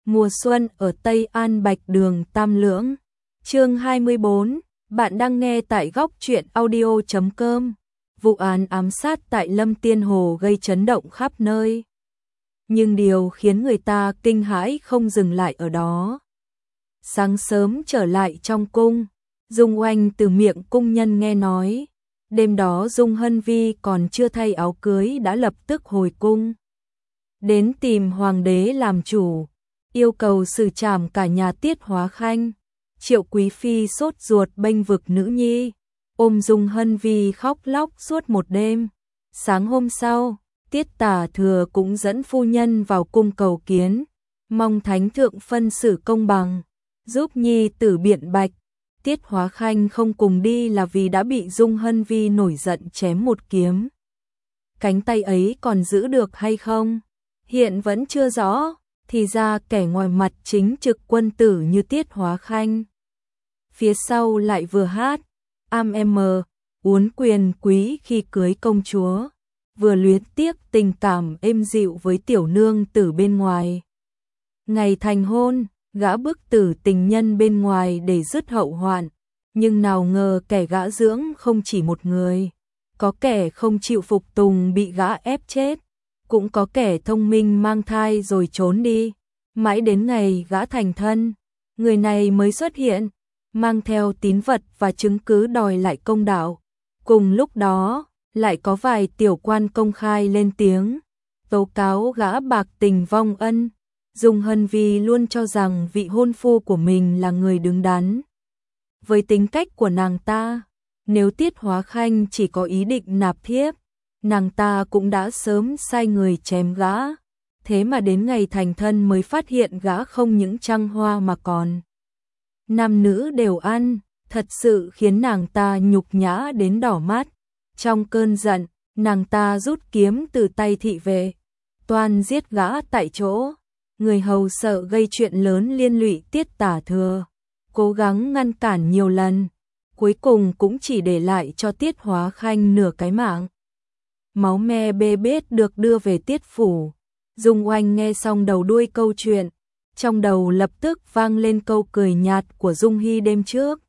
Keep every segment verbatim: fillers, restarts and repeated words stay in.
Mùa xuân ở Tây An Bạch Đường Tam Lưỡng. Chương hai mươi bốn, bạn đang nghe tại góc truyện audio chấm com. Vụ án ám sát tại Lâm Tiên Hồ gây chấn động khắp nơi. Nhưng điều khiến người ta kinh hãi không dừng lại ở đó. Sáng sớm trở lại trong cung, Dung Oanh từ miệng cung nhân nghe nói, đêm đó Dung Hân Vi còn chưa thay áo cưới đã lập tức hồi cung. Đến tìm hoàng đế làm chủ, yêu cầu xử trảm cả nhà Tiết Hóa Khanh. Triệu Quý Phi sốt ruột bênh vực nữ nhi, ôm Dung Hân Vi khóc lóc suốt một đêm. Sáng hôm sau, Tiết Tả Thừa cũng dẫn phu nhân vào cung cầu kiến, mong thánh thượng phân xử công bằng, giúp nhi tử biện bạch. Tiết Hóa Khanh không cùng đi là vì đã bị Dung Hân Vi nổi giận chém một kiếm. Cánh tay ấy còn giữ được hay không? Hiện vẫn chưa rõ, thì ra kẻ ngoài mặt chính trực quân tử như Tiết Hóa Khanh. Phía sau lại vừa hát, am em uốn quyền quý khi cưới công chúa, vừa luyến tiếc tình cảm êm dịu với tiểu nương tử bên ngoài. Ngày thành hôn, gã bức tử tình nhân bên ngoài để dứt hậu hoạn, nhưng nào ngờ kẻ gã dưỡng không chỉ một người. Có kẻ không chịu phục tùng bị gã ép chết, cũng có kẻ thông minh mang thai rồi trốn đi. Mãi đến ngày gã thành thân, người này mới xuất hiện, mang theo tín vật và chứng cứ đòi lại công đạo. Cùng lúc đó, lại có vài tiểu quan công khai lên tiếng, tố cáo gã bạc tình vong ân. Dung Hân Vi luôn cho rằng vị hôn phu của mình là người đứng đắn. Với tính cách của nàng ta, nếu Tiết Hóa Khanh chỉ có ý định nạp thiếp, nàng ta cũng đã sớm sai người chém gã. Thế mà đến ngày thành thân mới phát hiện gã không những trăng hoa mà còn nam nữ đều ăn, thật sự khiến nàng ta nhục nhã đến đỏ mắt. Trong cơn giận, nàng ta rút kiếm từ tay thị vệ, toan giết gã tại chỗ. Người hầu sợ gây chuyện lớn liên lụy Tiết Tả Thừa, cố gắng ngăn cản nhiều lần, cuối cùng cũng chỉ để lại cho Tiết Hóa Khanh nửa cái mạng. Máu me bê bết được đưa về Tiết phủ. Dung Oanh nghe xong đầu đuôi câu chuyện, trong đầu lập tức vang lên câu cười nhạt của Dung Hy đêm trước.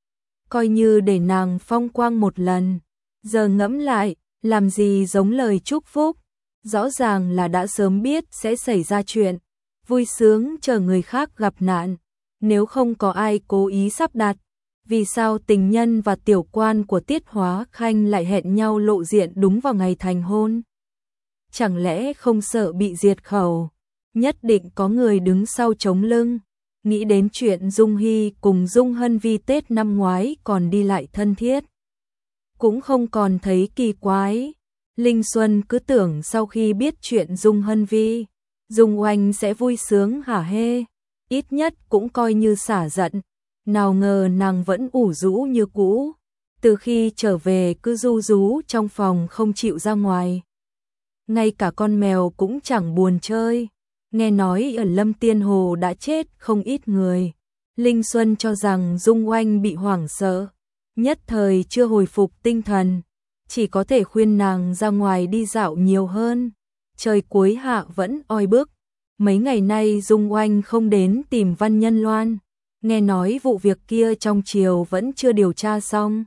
Coi như để nàng phong quang một lần, giờ ngẫm lại, làm gì giống lời chúc phúc, rõ ràng là đã sớm biết sẽ xảy ra chuyện, vui sướng chờ người khác gặp nạn. Nếu không có ai cố ý sắp đặt, vì sao tình nhân và tiểu quan của Tiết Hóa Khanh lại hẹn nhau lộ diện đúng vào ngày thành hôn? Chẳng lẽ không sợ bị diệt khẩu? Nhất định có người đứng sau chống lưng. Nghĩ đến chuyện Dung Hy cùng Dung Hân Vi Tết năm ngoái còn đi lại thân thiết, cũng không còn thấy kỳ quái. Linh Xuân cứ tưởng sau khi biết chuyện Dung Hân Vi, Dung Oanh sẽ vui sướng hả hê, ít nhất cũng coi như xả giận. Nào ngờ nàng vẫn ủ rũ như cũ, từ khi trở về cứ ru rú trong phòng không chịu ra ngoài. Ngay cả con mèo cũng chẳng buồn chơi. Nghe nói ở Lâm Tiên Hồ đã chết không ít người. Linh Xuân cho rằng Dung Oanh bị hoảng sợ, nhất thời chưa hồi phục tinh thần, chỉ có thể khuyên nàng ra ngoài đi dạo nhiều hơn. Trời cuối hạ vẫn oi bức. Mấy ngày nay Dung Oanh không đến tìm Văn Nhân Loan, nghe nói vụ việc kia trong triều vẫn chưa điều tra xong.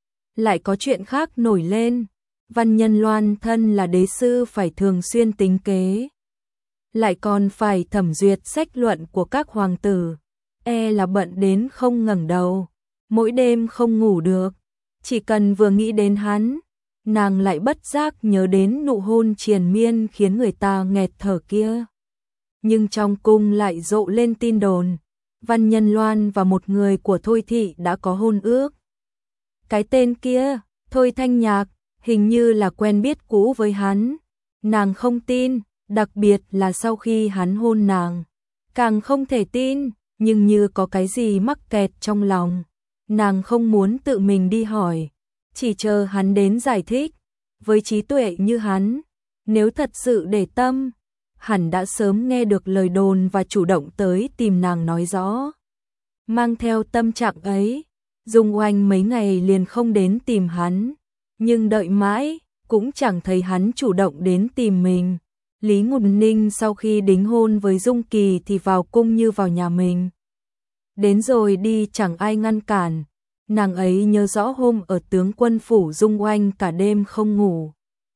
Lại có chuyện khác nổi lên, Văn Nhân Loan thân là đế sư phải thường xuyên tính kế, lại còn phải thẩm duyệt sách luận của các hoàng tử, e là bận đến không ngẩng đầu, mỗi đêm không ngủ được. Chỉ cần vừa nghĩ đến hắn, nàng lại bất giác nhớ đến nụ hôn triền miên khiến người ta nghẹt thở kia. Nhưng trong cung lại rộ lên tin đồn, Văn Nhân Loan và một người của Thôi Thị đã có hôn ước. Cái tên kia, Thôi Thanh Nhạc, hình như là quen biết cũ với hắn. Nàng không tin, đặc biệt là sau khi hắn hôn nàng, càng không thể tin, nhưng như có cái gì mắc kẹt trong lòng. Nàng không muốn tự mình đi hỏi, chỉ chờ hắn đến giải thích. Với trí tuệ như hắn, nếu thật sự để tâm, hẳn đã sớm nghe được lời đồn và chủ động tới tìm nàng nói rõ. Mang theo tâm trạng ấy, Dung Oanh mấy ngày liền không đến tìm hắn, nhưng đợi mãi, cũng chẳng thấy hắn chủ động đến tìm mình. Lý Ngụn Ninh sau khi đính hôn với Dung Kỳ thì vào cung như vào nhà mình. Đến rồi đi chẳng ai ngăn cản. Nàng ấy nhớ rõ hôm ở tướng quân phủ Dung Oanh cả đêm không ngủ.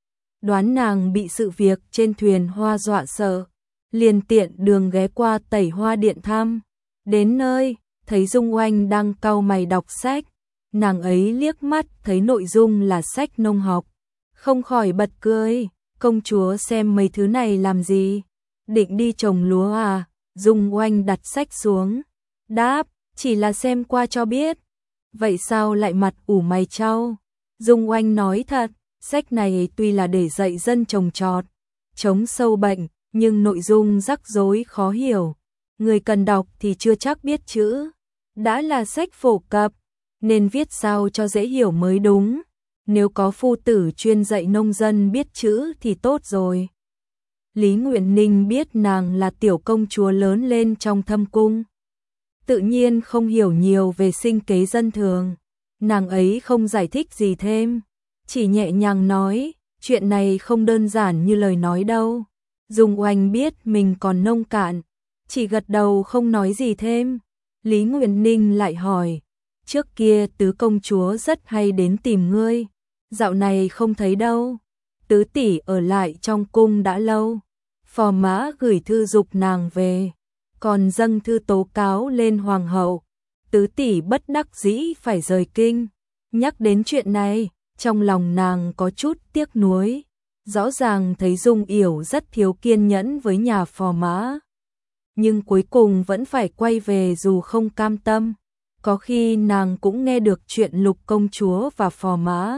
Đoán nàng bị sự việc trên thuyền hoa dọa sợ, liền tiện đường ghé qua Tẩy Hoa Điện thăm. Đến nơi, thấy Dung Oanh đang cau mày đọc sách. Nàng ấy liếc mắt thấy nội dung là sách nông học, không khỏi bật cười. Công chúa xem mấy thứ này làm gì? Định đi trồng lúa à? Dung Oanh đặt sách xuống, đáp, chỉ là xem qua cho biết. Vậy sao lại mặt ủ mày chau? Dung Oanh nói thật, sách này tuy là để dạy dân trồng trọt, chống sâu bệnh, nhưng nội dung rắc rối khó hiểu. Người cần đọc thì chưa chắc biết chữ. Đã là sách phổ cập, nên viết sao cho dễ hiểu mới đúng. Nếu có phu tử chuyên dạy nông dân biết chữ thì tốt rồi. Lý Ngụy Ninh biết nàng là tiểu công chúa lớn lên trong thâm cung, tự nhiên không hiểu nhiều về sinh kế dân thường. Nàng ấy không giải thích gì thêm, chỉ nhẹ nhàng nói, chuyện này không đơn giản như lời nói đâu. Dung Oanh biết mình còn nông cạn, chỉ gật đầu không nói gì thêm. Lý Ngụy Ninh lại hỏi, trước kia tứ công chúa rất hay đến tìm ngươi, dạo này không thấy đâu. Tứ tỷ ở lại trong cung đã lâu, phò mã gửi thư giục nàng về, còn dâng thư tố cáo lên hoàng hậu. Tứ tỷ bất đắc dĩ phải rời kinh. Nhắc đến chuyện này, trong lòng nàng có chút tiếc nuối. Rõ ràng thấy Dung Yểu rất thiếu kiên nhẫn với nhà phò mã, nhưng cuối cùng vẫn phải quay về dù không cam tâm. Có khi nàng cũng nghe được chuyện Lục công chúa và phò mã,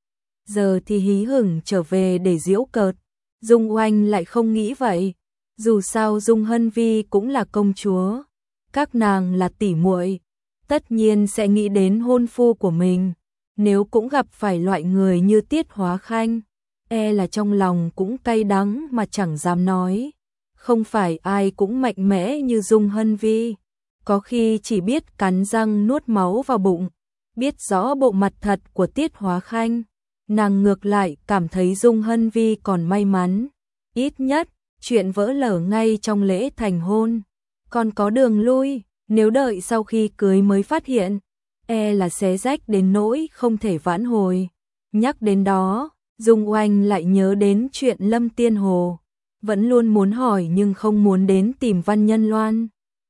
giờ thì hí hửng trở về để giễu cợt. Dung Oanh lại không nghĩ vậy. Dù sao Dung Hân Vi cũng là công chúa, các nàng là tỷ muội, tất nhiên sẽ nghĩ đến hôn phu của mình. Nếu cũng gặp phải loại người như Tiết Hóa Khanh, e là trong lòng cũng cay đắng mà chẳng dám nói. Không phải ai cũng mạnh mẽ như Dung Hân Vi, có khi chỉ biết cắn răng nuốt máu vào bụng. Biết rõ bộ mặt thật của Tiết Hóa Khanh, nàng ngược lại cảm thấy Dung Hân Vi còn may mắn. Ít nhất, chuyện vỡ lở ngay trong lễ thành hôn, còn có đường lui. Nếu đợi sau khi cưới mới phát hiện, e là xé rách đến nỗi không thể vãn hồi. Nhắc đến đó, Dung Oanh lại nhớ đến chuyện Lâm Tiên Hồ, vẫn luôn muốn hỏi nhưng không muốn đến tìm Văn Nhân Loan.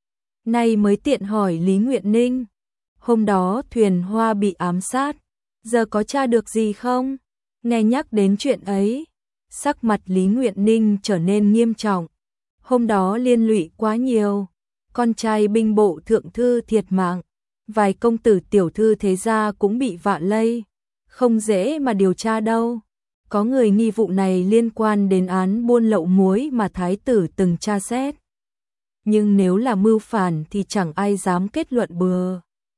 Nay mới tiện hỏi Lý Ngụy Ninh. Hôm đó thuyền hoa bị ám sát, giờ có tra được gì không? Nghe nhắc đến chuyện ấy, sắc mặt Lý Ngụy Ninh trở nên nghiêm trọng. Hôm đó liên lụy quá nhiều, con trai binh bộ thượng thư thiệt mạng, vài công tử tiểu thư thế gia cũng bị vạ lây, không dễ mà điều tra đâu. Có người nghi vụ này liên quan đến án buôn lậu muối mà thái tử từng tra xét. Nhưng nếu là mưu phản thì chẳng ai dám kết luận bừa,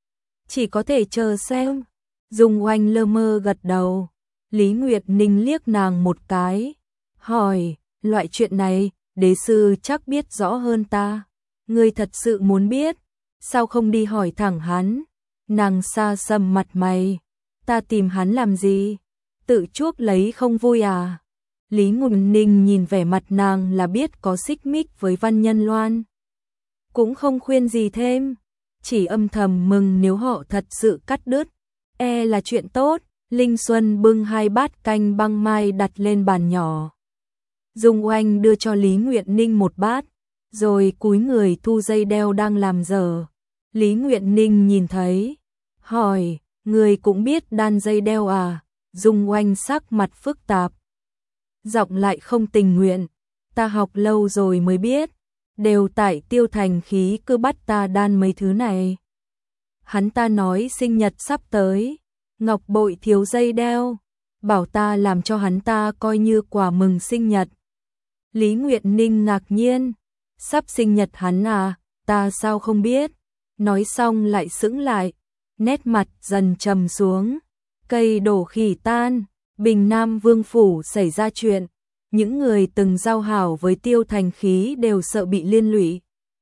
chỉ có thể chờ xem. Dung Oanh lơ mơ gật đầu. Lý Ngụy Ninh liếc nàng một cái, hỏi, loại chuyện này, đế sư chắc biết rõ hơn ta. Ngươi thật sự muốn biết, sao không đi hỏi thẳng hắn? Nàng xa sầm mặt mày, ta tìm hắn làm gì? Tự chuốc lấy không vui à? Lý Ngụy Ninh nhìn vẻ mặt nàng là biết có xích mích với Văn Nhân Loan, cũng không khuyên gì thêm, chỉ âm thầm mừng nếu họ thật sự cắt đứt, e là chuyện tốt. Linh Xuân bưng hai bát canh băng mai đặt lên bàn nhỏ. Dung Oanh đưa cho Lý Ngụy Ninh một bát, rồi cúi người thu dây đeo đang làm dở. Lý Ngụy Ninh nhìn thấy, hỏi, người cũng biết đan dây đeo à? Dung Oanh sắc mặt phức tạp, giọng lại không tình nguyện, ta học lâu rồi mới biết, đều tại Tiêu Thành Khí cứ bắt ta đan mấy thứ này. Hắn ta nói sinh nhật sắp tới, ngọc bội thiếu dây đeo, bảo ta làm cho hắn ta coi như quà mừng sinh nhật. Lý Ngụy Ninh ngạc nhiên, sắp sinh nhật hắn à, ta sao không biết? Nói xong lại sững lại, nét mặt dần trầm xuống. Cây đổ khỉ tan, Bình Nam Vương phủ xảy ra chuyện, những người từng giao hảo với Tiêu Thành Khí đều sợ bị liên lụy.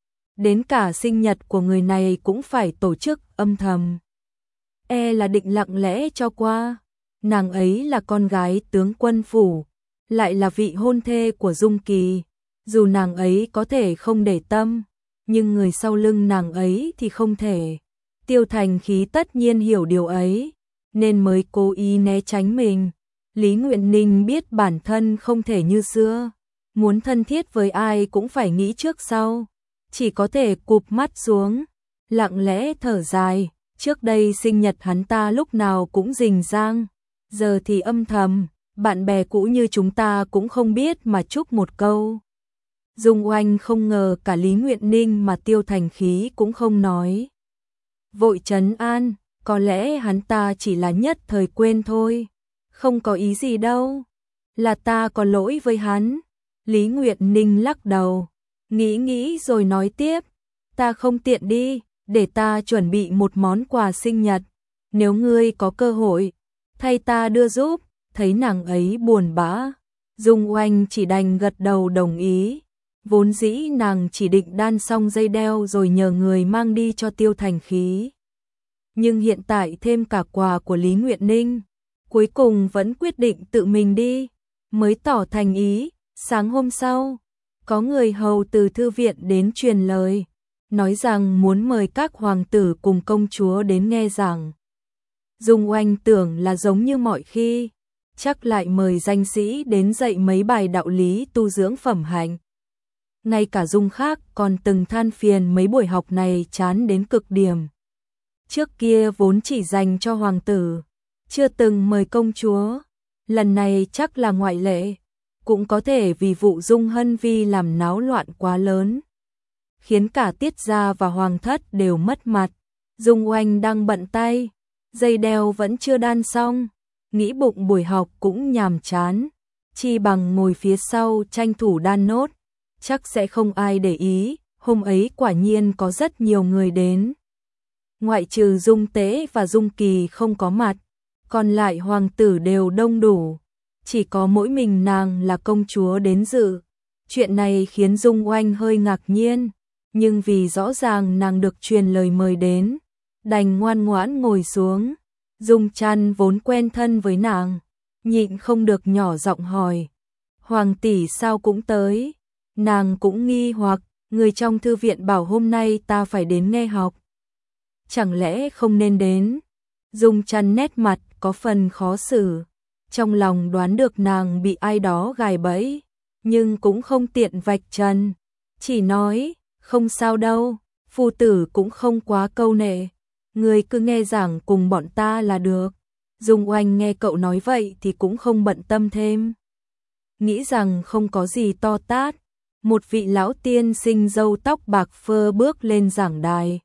Đến cả sinh nhật của người này cũng phải tổ chức âm thầm. E là định lặng lẽ cho qua. Nàng ấy là con gái tướng quân phủ, lại là vị hôn thê của Dung Kỳ. Dù nàng ấy có thể không để tâm, nhưng người sau lưng nàng ấy thì không thể. Tiêu Thành Khí tất nhiên hiểu điều ấy, nên mới cố ý né tránh mình. Lý Nguyện Ninh biết bản thân không thể như xưa, muốn thân thiết với ai cũng phải nghĩ trước sau, chỉ có thể cụp mắt xuống, lặng lẽ thở dài. Trước đây sinh nhật hắn ta lúc nào cũng rình rang, giờ thì âm thầm, bạn bè cũ như chúng ta cũng không biết mà chúc một câu. Dung Oanh không ngờ cả Lý Nguyện Ninh mà Tiêu Thành Khí cũng không nói. Vội trấn an, có lẽ hắn ta chỉ là nhất thời quên thôi, không có ý gì đâu, là ta có lỗi với hắn. Lý Nguyện Ninh lắc đầu, nghĩ nghĩ rồi nói tiếp, ta không tiện đi, để ta chuẩn bị một món quà sinh nhật, nếu ngươi có cơ hội, thay ta đưa giúp. Thấy nàng ấy buồn bã, Dung Oanh chỉ đành gật đầu đồng ý. Vốn dĩ nàng chỉ định đan xong dây đeo rồi nhờ người mang đi cho Tiêu Thành Khí. Nhưng hiện tại thêm cả quà của Lý Nguyện Ninh, cuối cùng vẫn quyết định tự mình đi, mới tỏ thành ý. Sáng hôm sau, có người hầu từ thư viện đến truyền lời, nói rằng muốn mời các hoàng tử cùng công chúa đến nghe giảng. Dung Oanh tưởng là giống như mọi khi, chắc lại mời danh sĩ đến dạy mấy bài đạo lý tu dưỡng phẩm hạnh. Ngay cả Dung Khác còn từng than phiền mấy buổi học này chán đến cực điểm. Trước kia vốn chỉ dành cho hoàng tử, chưa từng mời công chúa, lần này chắc là ngoại lệ, cũng có thể vì vụ Dung Hân Vi làm náo loạn quá lớn, khiến cả Tiết gia và hoàng thất đều mất mặt. Dung Oanh đang bận tay, dây đeo vẫn chưa đan xong, nghĩ bụng buổi học cũng nhàm chán, chi bằng ngồi phía sau tranh thủ đan nốt, chắc sẽ không ai để ý. Hôm ấy quả nhiên có rất nhiều người đến, ngoại trừ Dung Tế và Dung Kỳ không có mặt, còn lại hoàng tử đều đông đủ, chỉ có mỗi mình nàng là công chúa đến dự. Chuyện này khiến Dung Oanh hơi ngạc nhiên, nhưng vì rõ ràng nàng được truyền lời mời đến, đành ngoan ngoãn ngồi xuống. Dung Trăn vốn quen thân với nàng, nhịn không được nhỏ giọng hỏi, hoàng tỷ sao cũng tới? Nàng cũng nghi hoặc, người trong thư viện bảo hôm nay ta phải đến nghe học, chẳng lẽ không nên đến? Dung Trăn nét mặt có phần khó xử, trong lòng đoán được nàng bị ai đó gài bẫy, nhưng cũng không tiện vạch trần, chỉ nói, không sao đâu, phu tử cũng không quá câu nệ, người cứ nghe giảng cùng bọn ta là được. Dung Oanh nghe cậu nói vậy thì cũng không bận tâm thêm, nghĩ rằng không có gì to tát. Một vị lão tiên sinh râu tóc bạc phơ bước lên giảng đài,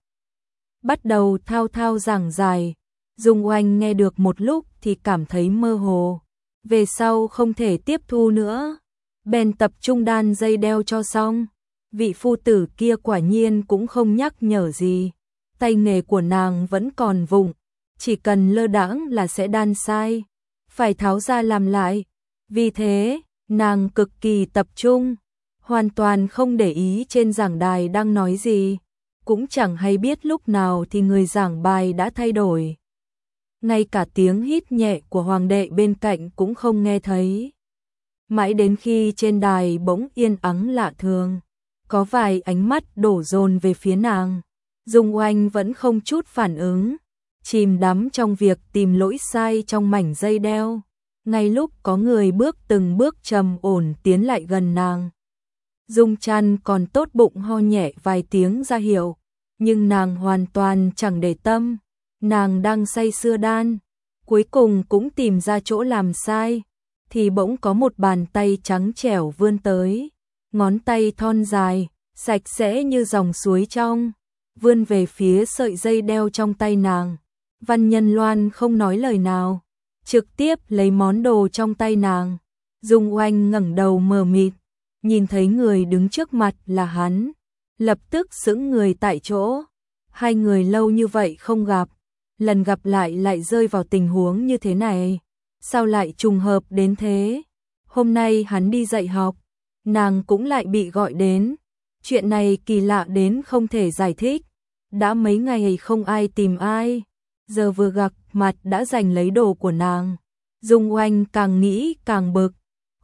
bắt đầu thao thao giảng dài. Dung Oanh nghe được một lúc thì cảm thấy mơ hồ, về sau không thể tiếp thu nữa, bèn tập trung đan dây đeo cho xong. Vị phu tử kia quả nhiên cũng không nhắc nhở gì, tay nghề của nàng vẫn còn vụng, chỉ cần lơ đãng là sẽ đan sai, phải tháo ra làm lại. Vì thế, nàng cực kỳ tập trung, hoàn toàn không để ý trên giảng đài đang nói gì, cũng chẳng hay biết lúc nào thì người giảng bài đã thay đổi. Ngay cả tiếng hít nhẹ của hoàng đệ bên cạnh cũng không nghe thấy. Mãi đến khi trên đài bỗng yên ắng lạ thường, có vài ánh mắt đổ dồn về phía nàng, Dung Oanh vẫn không chút phản ứng, chìm đắm trong việc tìm lỗi sai trong mảnh dây đeo. Ngay lúc có người bước từng bước trầm ổn tiến lại gần nàng, Dung Trăn còn tốt bụng ho nhẹ vài tiếng ra hiệu, nhưng nàng hoàn toàn chẳng để tâm, nàng đang say sưa đan, cuối cùng cũng tìm ra chỗ làm sai, thì bỗng có một bàn tay trắng trẻo vươn tới, ngón tay thon dài, sạch sẽ như dòng suối trong, vươn về phía sợi dây đeo trong tay nàng. Văn Nhân Loan không nói lời nào, trực tiếp lấy món đồ trong tay nàng. Dung Oanh ngẩng đầu mờ mịt, nhìn thấy người đứng trước mặt là hắn, lập tức sững người tại chỗ. Hai người lâu như vậy không gặp, lần gặp lại lại rơi vào tình huống như thế này, sao lại trùng hợp đến thế? Hôm nay hắn đi dạy học, nàng cũng lại bị gọi đến. Chuyện này kỳ lạ đến không thể giải thích, đã mấy ngày không ai tìm ai, giờ vừa gặp mặt đã giành lấy đồ của nàng. Dung Oanh càng nghĩ càng bực,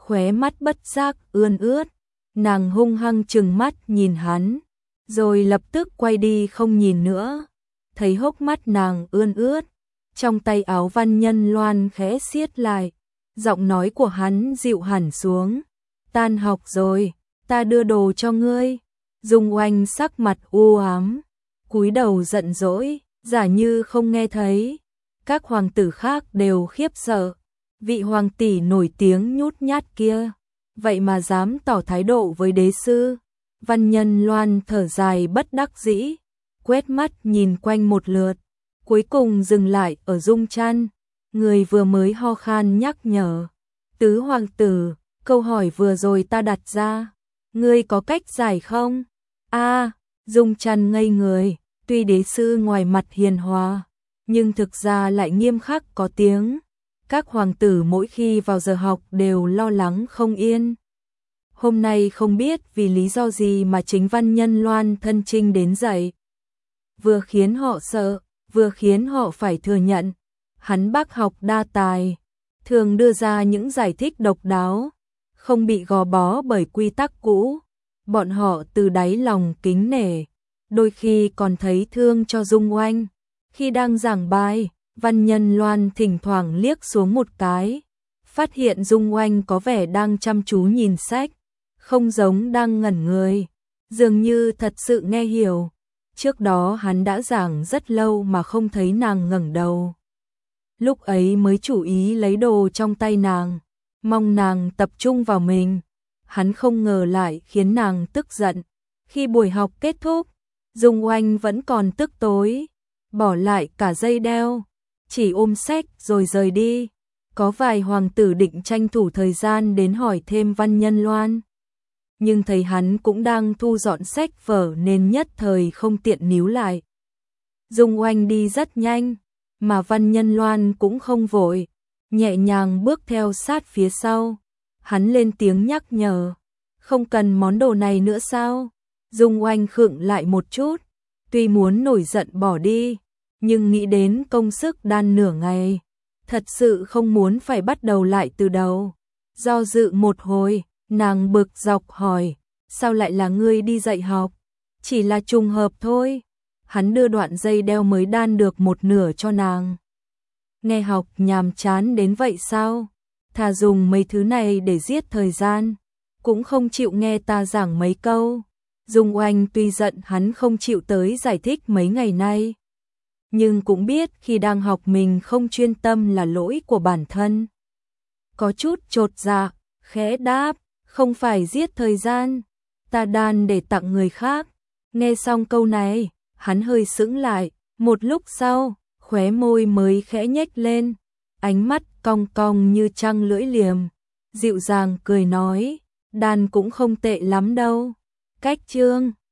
khóe mắt bất giác ươn ướt, nàng hung hăng trừng mắt nhìn hắn, rồi lập tức quay đi không nhìn nữa. Thấy hốc mắt nàng ươn ướt, trong tay áo Văn Nhân Loan khẽ siết lại, giọng nói của hắn dịu hẳn xuống. Tan học rồi, ta đưa đồ cho ngươi. Dung Oanh sắc mặt u ám, cúi đầu giận dỗi, giả như không nghe thấy. Các hoàng tử khác đều khiếp sợ, vị hoàng tỷ nổi tiếng nhút nhát kia, vậy mà dám tỏ thái độ với đế sư. Văn Nhân Loan thở dài bất đắc dĩ, quét mắt nhìn quanh một lượt, cuối cùng dừng lại ở Dung Trăn, người vừa mới ho khan nhắc nhở. Tứ hoàng tử, câu hỏi vừa rồi ta đặt ra, ngươi có cách giải không? A, Dung Trăn ngây người, tuy đế sư ngoài mặt hiền hòa, nhưng thực ra lại nghiêm khắc có tiếng. Các hoàng tử mỗi khi vào giờ học đều lo lắng không yên. Hôm nay không biết vì lý do gì mà chính Văn Nhân Loan thân chinh đến dậy. Vừa khiến họ sợ, vừa khiến họ phải thừa nhận. Hắn bác học đa tài, thường đưa ra những giải thích độc đáo, không bị gò bó bởi quy tắc cũ. Bọn họ từ đáy lòng kính nể, đôi khi còn thấy thương cho Dung Oanh. Khi đang giảng bài, Văn Nhân Loan thỉnh thoảng liếc xuống một cái, phát hiện Dung Oanh có vẻ đang chăm chú nhìn sách, không giống đang ngẩn người, dường như thật sự nghe hiểu. Trước đó hắn đã giảng rất lâu mà không thấy nàng ngẩng đầu. Lúc ấy mới chủ ý lấy đồ trong tay nàng, mong nàng tập trung vào mình. Hắn không ngờ lại khiến nàng tức giận. Khi buổi học kết thúc, Dung Oanh vẫn còn tức tối, bỏ lại cả dây đeo, chỉ ôm sách rồi rời đi. Có vài hoàng tử định tranh thủ thời gian đến hỏi thêm Văn Nhân Loan, nhưng thấy hắn cũng đang thu dọn sách vở nên nhất thời không tiện níu lại. Dung Oanh đi rất nhanh, mà Văn Nhân Loan cũng không vội, nhẹ nhàng bước theo sát phía sau. Hắn lên tiếng nhắc nhở, không cần món đồ này nữa sao? Dung Oanh khựng lại một chút, tuy muốn nổi giận bỏ đi, nhưng nghĩ đến công sức đan nửa ngày, thật sự không muốn phải bắt đầu lại từ đầu. Do dự một hồi, nàng bực dọc hỏi, sao lại là ngươi đi dạy học? Chỉ là trùng hợp thôi. Hắn đưa đoạn dây đeo mới đan được một nửa cho nàng. Nghe học nhàm chán đến vậy sao? Thà dùng mấy thứ này để giết thời gian, cũng không chịu nghe ta giảng mấy câu. Dung Oanh tuy giận hắn không chịu tới giải thích mấy ngày nay, nhưng cũng biết khi đang học mình không chuyên tâm là lỗi của bản thân. Có chút chột dạ, khẽ đáp, không phải giết thời gian, ta đan để tặng người khác. Nghe xong câu này, hắn hơi sững lại, một lúc sau, khóe môi mới khẽ nhếch lên, ánh mắt cong cong như trăng lưỡi liềm, dịu dàng cười nói, đàn cũng không tệ lắm đâu. Cách chương